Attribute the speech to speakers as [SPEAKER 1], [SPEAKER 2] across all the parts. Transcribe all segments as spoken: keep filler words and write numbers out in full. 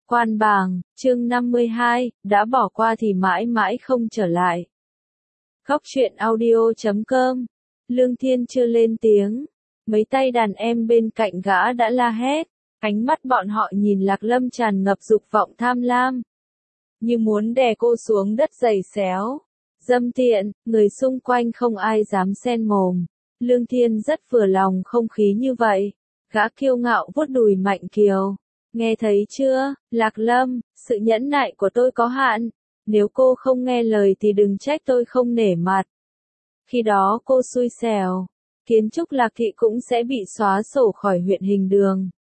[SPEAKER 1] Quan bảng, chương năm mươi hai, đã bỏ qua thì mãi mãi không trở lại. Góc truyện audio chấm com. Lương Thiên chưa lên tiếng. Mấy tay đàn em bên cạnh gã đã la hét. Ánh mắt bọn họ nhìn Lạc Lâm tràn ngập dục vọng tham lam. Như muốn đè cô xuống đất giày xéo. Dâm tiện, người xung quanh không ai dám xen mồm. Lương Thiên rất vừa lòng không khí như vậy. Gã kiêu ngạo vuốt đùi Mạnh Kiều. Nghe thấy chưa, Lạc Lâm, sự nhẫn nại của tôi có hạn. Nếu cô không nghe lời thì đừng trách tôi không nể mặt. Khi đó cô xui xẻo. Kiến trúc Lạc Thị cũng sẽ bị xóa sổ khỏi huyện Hình Đường.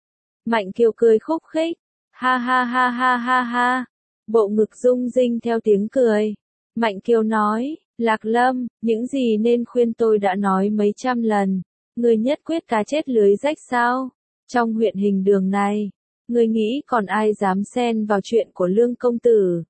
[SPEAKER 1] Mạnh Kiều cười khúc khích. Ha ha ha ha ha ha. Bộ ngực rung rinh theo tiếng cười. Mạnh Kiều nói, Lạc Lâm, những gì nên khuyên tôi đã nói mấy trăm lần. Người nhất quyết cá chết lưới rách sao? Trong huyện Hình Đường này, người nghĩ còn ai dám xen vào chuyện của Lương công tử?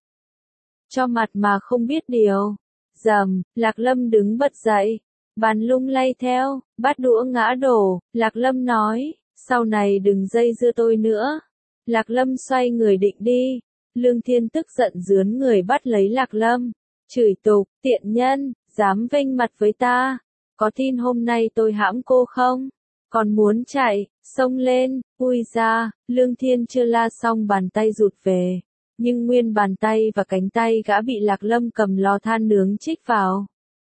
[SPEAKER 1] Cho mặt mà không biết điều. Dầm, Lạc Lâm đứng bật dậy. Bàn lung lay theo, bát đũa ngã đổ. Lạc Lâm nói, sau này đừng dây dưa tôi nữa. Lạc Lâm xoay người định đi. Lương Thiên tức giận rướn người bắt lấy Lạc Lâm. Chửi tục, tiện nhân, dám vênh mặt với ta. Có tin hôm nay tôi hãm cô không? Còn muốn chạy, xông lên, ui ra, Lương Thiên chưa la xong bàn tay rụt về. Nhưng nguyên bàn tay và cánh tay gã bị Lạc Lâm cầm lò than nướng chích vào.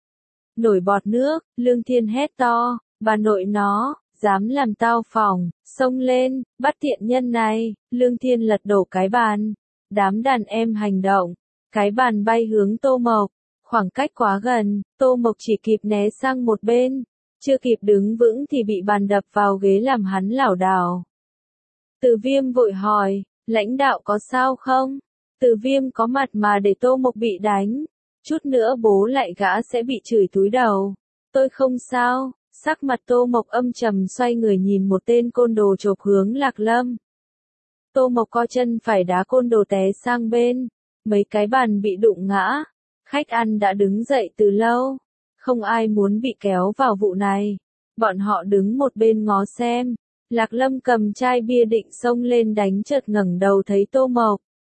[SPEAKER 1] Nổi bọt nước, Lương Thiên hét to, bà nội nó, dám làm tao phỏng, xông lên, bắt tiện nhân này. Lương Thiên lật đổ cái bàn. Đám đàn em hành động. Cái bàn bay hướng Tô Mộc. Khoảng cách quá gần, Tô Mộc chỉ kịp né sang một bên. Chưa kịp đứng vững thì bị bàn đập vào ghế làm hắn lảo đảo. Từ Viêm vội hỏi, lãnh đạo có sao không? Từ Viêm có mặt mà để Tô Mộc bị đánh. Chút nữa bố lại gã sẽ bị chửi túi đầu. Tôi không sao. Sắc mặt Tô Mộc âm trầm xoay người nhìn một tên côn đồ chộp hướng Lạc Lâm. Tô Mộc co chân phải đá côn đồ té sang bên. Mấy cái bàn bị đụng ngã. Khách ăn đã đứng dậy từ lâu. Không ai muốn bị kéo vào vụ này. Bọn họ đứng một bên ngó xem. Lạc Lâm cầm chai bia định xông lên đánh chợt ngẩng đầu thấy Tô Mộc.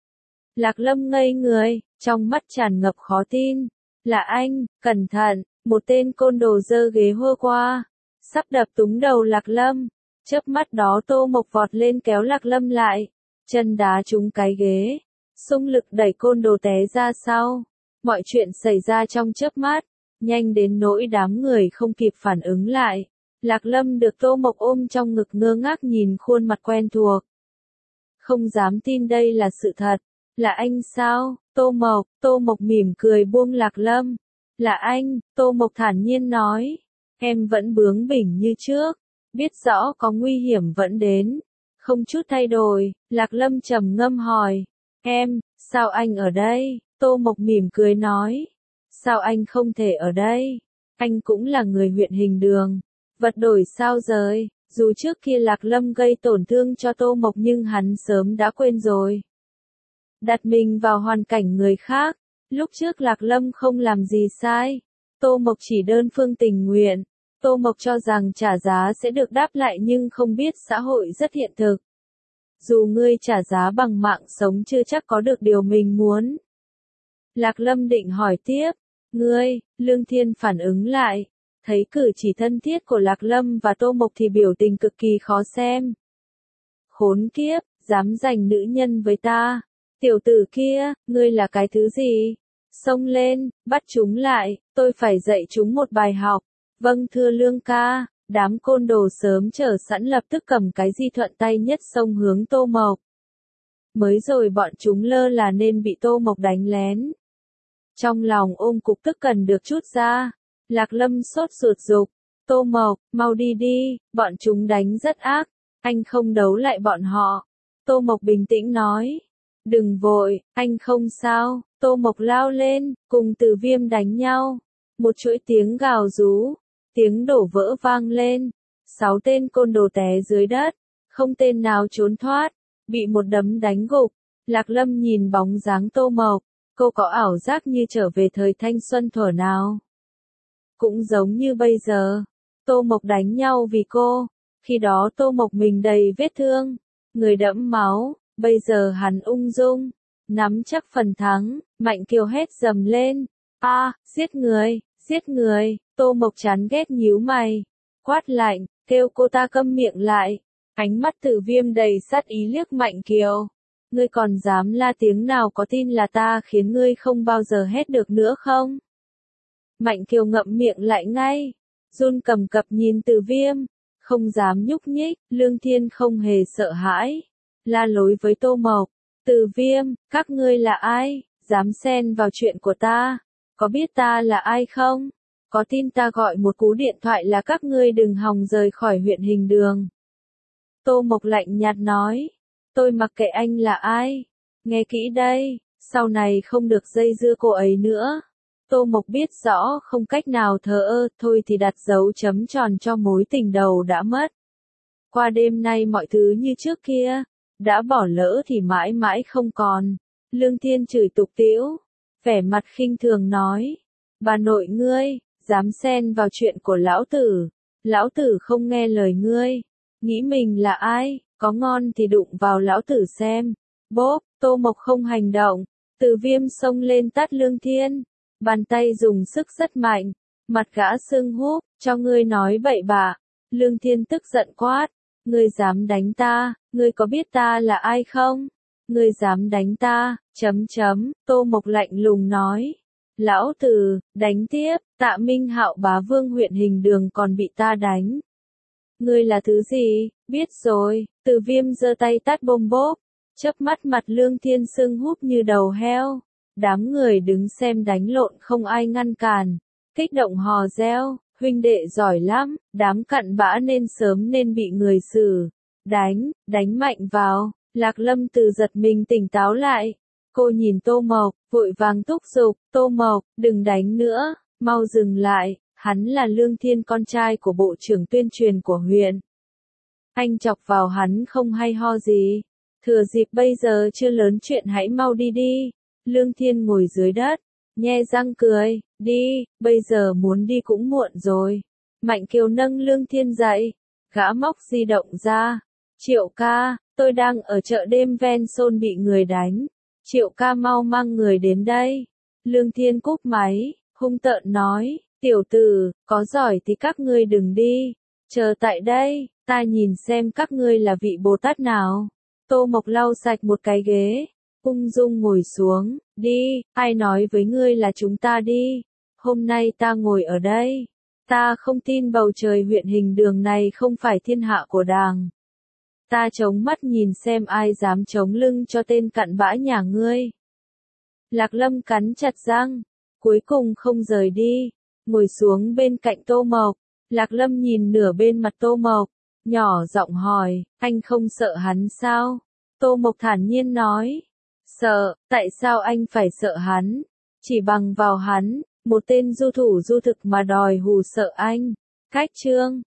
[SPEAKER 1] Lạc Lâm ngây người, trong mắt tràn ngập khó tin. Là anh, cẩn thận, một tên côn đồ giơ ghế hô qua. Sắp đập trúng đầu Lạc Lâm. Chớp mắt đó Tô Mộc vọt lên kéo Lạc Lâm lại. Chân đá trúng cái ghế. Xung lực đẩy côn đồ té ra sau. Mọi chuyện xảy ra trong chớp mắt. Nhanh đến nỗi đám người không kịp phản ứng lại. Lạc Lâm được Tô Mộc ôm trong ngực ngơ ngác nhìn khuôn mặt quen thuộc. Không dám tin đây là sự thật. Là anh sao? Tô Mộc, Tô Mộc mỉm cười buông Lạc Lâm. Là anh, Tô Mộc thản nhiên nói. Em vẫn bướng bỉnh như trước. Biết rõ có nguy hiểm vẫn đến. Không chút thay đổi, Lạc Lâm trầm ngâm hỏi. Em, sao anh ở đây? Tô Mộc mỉm cười nói. Sao anh không thể ở đây? Anh cũng là người huyện Hình Đường. Vật đổi sao rời, dù trước kia Lạc Lâm gây tổn thương cho Tô Mộc nhưng hắn sớm đã quên rồi. Đặt mình vào hoàn cảnh người khác, lúc trước Lạc Lâm không làm gì sai. Tô Mộc chỉ đơn phương tình nguyện. Tô Mộc cho rằng trả giá sẽ được đáp lại nhưng không biết xã hội rất hiện thực. Dù ngươi trả giá bằng mạng sống chưa chắc có được điều mình muốn. Lạc Lâm định hỏi tiếp. Ngươi, Lương Thiên phản ứng lại. Thấy cử chỉ thân thiết của Lạc Lâm và Tô Mộc thì biểu tình cực kỳ khó xem. Khốn kiếp, dám giành nữ nhân với ta. Tiểu tử kia, ngươi là cái thứ gì? Xông lên, bắt chúng lại, tôi phải dạy chúng một bài học. Vâng thưa Lương ca, đám côn đồ sớm chờ sẵn lập tức cầm cái di thuận tay nhất xông hướng Tô Mộc. Mới rồi bọn chúng lơ là nên bị Tô Mộc đánh lén. Trong lòng ôm cục tức cần được chút ra. Lạc Lâm sốt ruột dục. Tô Mộc, mau đi đi, bọn chúng đánh rất ác. Anh không đấu lại bọn họ. Tô Mộc bình tĩnh nói. Đừng vội, anh không sao. Tô Mộc lao lên, cùng Từ Viêm đánh nhau. Một chuỗi tiếng gào rú. Tiếng đổ vỡ vang lên. Sáu tên côn đồ té dưới đất. Không tên nào trốn thoát. Bị một đấm đánh gục. Lạc Lâm nhìn bóng dáng Tô Mộc. Cô có ảo giác như trở về thời thanh xuân thuở nào. Cũng giống như bây giờ. Tô Mộc đánh nhau vì cô. Khi đó Tô Mộc mình đầy vết thương. Người đẫm máu. Bây giờ hắn ung dung, nắm chắc phần thắng, Mạnh Kiều hét dầm lên. A, giết người, giết người, Tô Mộc chán ghét nhíu mày, quát lạnh, kêu cô ta câm miệng lại. Ánh mắt Tử Viêm đầy sát ý liếc Mạnh Kiều. Ngươi còn dám la tiếng nào, có tin là ta khiến ngươi không bao giờ hét được nữa không? Mạnh Kiều ngậm miệng lại ngay, run cầm cập nhìn Tử Viêm, không dám nhúc nhích. Lương Thiên không hề sợ hãi, la lối với Tô Mộc. Tử Viêm, các ngươi là ai, dám xen vào chuyện của ta? Có biết ta là ai không? Có tin ta gọi một cú điện thoại là các ngươi đừng hòng rời khỏi huyện Hình Đường. Tô Mộc lạnh nhạt nói, tôi mặc kệ anh là ai. Nghe kỹ đây, sau này không được dây dưa cô ấy nữa. Tô Mộc biết rõ không cách nào thờ ơ, thôi thì đặt dấu chấm tròn cho mối tình đầu đã mất. Qua đêm nay mọi thứ như trước kia, đã bỏ lỡ thì mãi mãi không còn. Lương Thiên chửi tục tĩu, vẻ mặt khinh thường nói, bà nội ngươi, dám xen vào chuyện của lão tử, lão tử không nghe lời ngươi, nghĩ mình là ai, có ngon thì đụng vào lão tử xem. Bốp, Tô Mộc không hành động, Tử Viêm xông lên tát Lương Thiên, bàn tay dùng sức rất mạnh, mặt gã sưng húp, cho ngươi nói bậy bạ. Lương Thiên tức giận quát, ngươi dám đánh ta, ngươi có biết ta là ai không? Ngươi dám đánh ta, chấm chấm, Tô Mộc lạnh lùng nói. Lão tử, đánh tiếp, Tạ Minh Hạo bá vương huyện Hình Đường còn bị ta đánh. Ngươi là thứ gì, biết rồi. Tử Viêm giơ tay tát bôm bốp, chớp mắt mặt Lương Thiên sưng húp như đầu heo. Đám người đứng xem đánh lộn không ai ngăn cản, kích động hò reo, huynh đệ giỏi lắm, đám cặn bã nên sớm nên bị người xử. Đánh, đánh mạnh vào. Lạc Lâm từ giật mình tỉnh táo lại. Cô nhìn Tô Mộc, vội vàng thúc giục, Tô Mộc, đừng đánh nữa, mau dừng lại, hắn là Lương Thiên, con trai của bộ trưởng tuyên truyền của huyện. Anh chọc vào hắn không hay ho gì. Thừa dịp bây giờ chưa lớn chuyện hãy mau đi đi. Lương Thiên ngồi dưới đất, nhe răng cười, đi, bây giờ muốn đi cũng muộn rồi. Mạnh Kiều nâng Lương Thiên dậy, gã móc di động ra. Triệu ca, tôi đang ở chợ đêm ven sôn bị người đánh. Triệu ca mau mang người đến đây. Lương Thiên cúp máy, hung tợn nói, tiểu tử, có giỏi thì các ngươi đừng đi. Chờ tại đây, ta nhìn xem các ngươi là vị Bồ Tát nào. Tô Mộc lau sạch một cái ghế, ung dung ngồi xuống, đi, ai nói với ngươi là chúng ta đi. Hôm nay ta ngồi ở đây. Ta không tin bầu trời huyện Hình Đường này không phải thiên hạ của đàng. Ta chống mắt nhìn xem ai dám chống lưng cho tên cặn bã nhà ngươi. Lạc Lâm cắn chặt răng, cuối cùng không rời đi, ngồi xuống bên cạnh Tô Mộc. Lạc Lâm nhìn nửa bên mặt Tô Mộc, nhỏ giọng hỏi, anh không sợ hắn sao? Tô Mộc thản nhiên nói, sợ, tại sao anh phải sợ hắn? Chỉ bằng vào hắn, một tên du thủ du thực mà đòi hù sợ anh. Cách chương